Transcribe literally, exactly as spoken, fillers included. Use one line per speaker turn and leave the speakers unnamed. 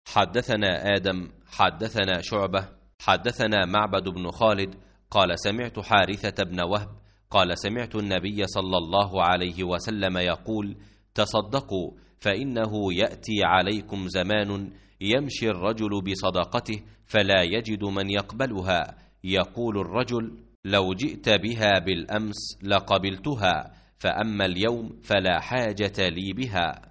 حدثنا آدم حدثنا شعبة حدثنا معبد بن خالد قال سمعت حارثة بن وهب قال سمعت النبي صلى الله عليه وسلم يقول: تصدقوا فإنه يأتي عليكم زمان يمشي الرجل بصدقته فلا يجد من يقبلها، يقول الرجل: لو جئت بها بالأمس لقبلتها، فأما اليوم فلا حاجة لي بها.